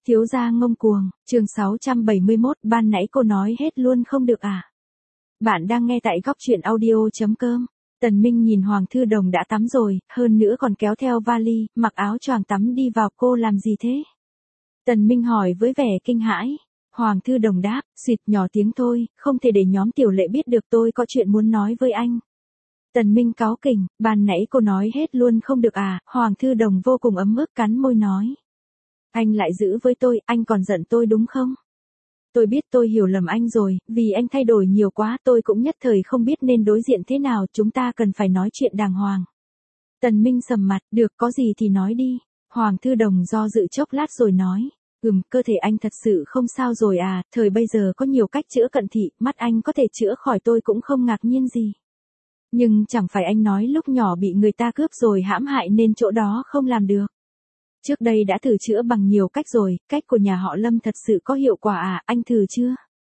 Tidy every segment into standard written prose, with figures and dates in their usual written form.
Thiếu gia ngông cuồng, chương 671, ban nãy cô nói hết luôn không được à? Bạn đang nghe tại góc truyện audio.com. Tần Minh nhìn Hoàng Thư Đồng đã tắm rồi, hơn nữa còn kéo theo vali, mặc áo choàng tắm đi vào, cô làm gì thế? Tần Minh hỏi với vẻ kinh hãi. Hoàng Thư Đồng đáp, xịt nhỏ tiếng thôi, không thể để nhóm Tiểu Lệ biết được, tôi có chuyện muốn nói với anh. Tần Minh cáu kỉnh, ban nãy cô nói hết luôn không được à? Hoàng Thư Đồng vô cùng ấm ức cắn môi nói. Anh lại giữ với tôi, anh còn giận tôi đúng không? Tôi biết tôi hiểu lầm anh rồi, vì anh thay đổi nhiều quá, tôi cũng nhất thời không biết nên đối diện thế nào, chúng ta cần phải nói chuyện đàng hoàng. Tần Minh sầm mặt, được, có gì thì nói đi. Hoàng Thư Đồng do dự chốc lát rồi nói, cơ thể anh thật sự không sao rồi à, thời bây giờ có nhiều cách chữa cận thị, mắt anh có thể chữa khỏi tôi cũng không ngạc nhiên gì. Nhưng chẳng phải anh nói lúc nhỏ bị người ta cướp rồi hãm hại nên chỗ đó không làm được. Trước đây đã thử chữa bằng nhiều cách rồi, cách của nhà họ Lâm thật sự có hiệu quả à, anh thử chưa?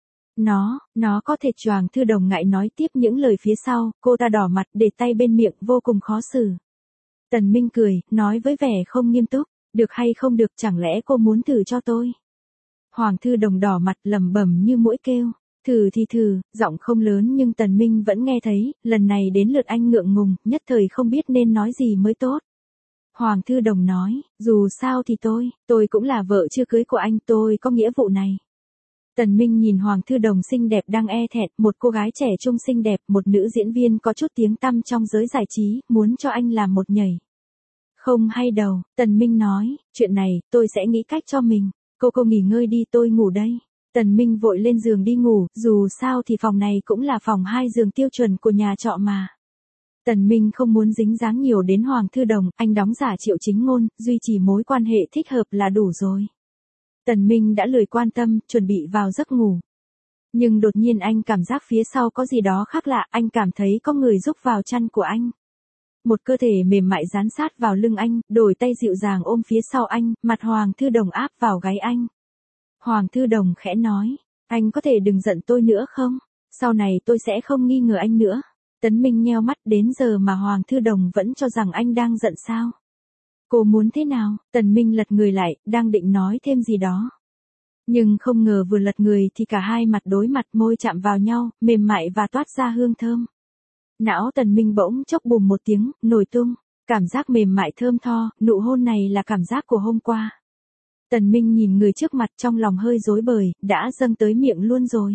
Nó có thể. Hoàng Thư Đồng ngại nói tiếp những lời phía sau, cô ta đỏ mặt để tay bên miệng vô cùng khó xử. Tần Minh cười, nói với vẻ không nghiêm túc, được hay không được, chẳng lẽ cô muốn thử cho tôi? Hoàng Thư Đồng đỏ mặt lẩm bẩm như muỗi kêu, thử thì thử, giọng không lớn nhưng Tần Minh vẫn nghe thấy, lần này đến lượt anh ngượng ngùng, nhất thời không biết nên nói gì mới tốt. Hoàng Thư Đồng nói, dù sao thì tôi cũng là vợ chưa cưới của anh, tôi có nghĩa vụ này. Tần Minh nhìn Hoàng Thư Đồng xinh đẹp đang e thẹn, một cô gái trẻ trung xinh đẹp, một nữ diễn viên có chút tiếng tăm trong giới giải trí, muốn cho anh làm một nhảy. Không hay đâu, Tần Minh nói, chuyện này, tôi sẽ nghĩ cách cho mình. Cô nghỉ ngơi đi, tôi ngủ đây. Tần Minh vội lên giường đi ngủ, dù sao thì phòng này cũng là phòng 2 giường tiêu chuẩn của nhà trọ mà. Tần Minh không muốn dính dáng nhiều đến Hoàng Thư Đồng, anh đóng giả Triệu Chính Ngôn, duy trì mối quan hệ thích hợp là đủ rồi. Tần Minh đã lười quan tâm, chuẩn bị vào giấc ngủ. Nhưng đột nhiên anh cảm giác phía sau có gì đó khác lạ, anh cảm thấy có người rúc vào chăn của anh. Một cơ thể mềm mại dán sát vào lưng anh, đôi tay dịu dàng ôm phía sau anh, mặt Hoàng Thư Đồng áp vào gáy anh. Hoàng Thư Đồng khẽ nói, anh có thể đừng giận tôi nữa không? Sau này tôi sẽ không nghi ngờ anh nữa. Tần Minh nheo mắt, đến giờ mà Hoàng Thư Đồng vẫn cho rằng anh đang giận sao? Cô muốn thế nào? Tần Minh lật người lại, đang định nói thêm gì đó. Nhưng không ngờ vừa lật người thì cả hai mặt đối mặt, môi chạm vào nhau, mềm mại và toát ra hương thơm. Não Tần Minh bỗng chốc bùm một tiếng, nổi tung, cảm giác mềm mại thơm tho, nụ hôn này là cảm giác của hôm qua. Tần Minh nhìn người trước mặt trong lòng hơi rối bời, đã dâng tới miệng luôn rồi.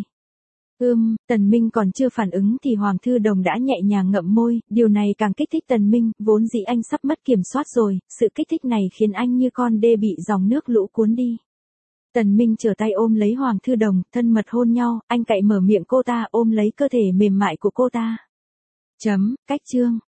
Tần Minh còn chưa phản ứng thì Hoàng Thư Đồng đã nhẹ nhàng ngậm môi, điều này càng kích thích Tần Minh, vốn dĩ anh sắp mất kiểm soát rồi, sự kích thích này khiến anh như con đê bị dòng nước lũ cuốn đi. Tần Minh trở tay ôm lấy Hoàng Thư Đồng, thân mật hôn nhau, anh cạy mở miệng cô ta, ôm lấy cơ thể mềm mại của cô ta. Cách chương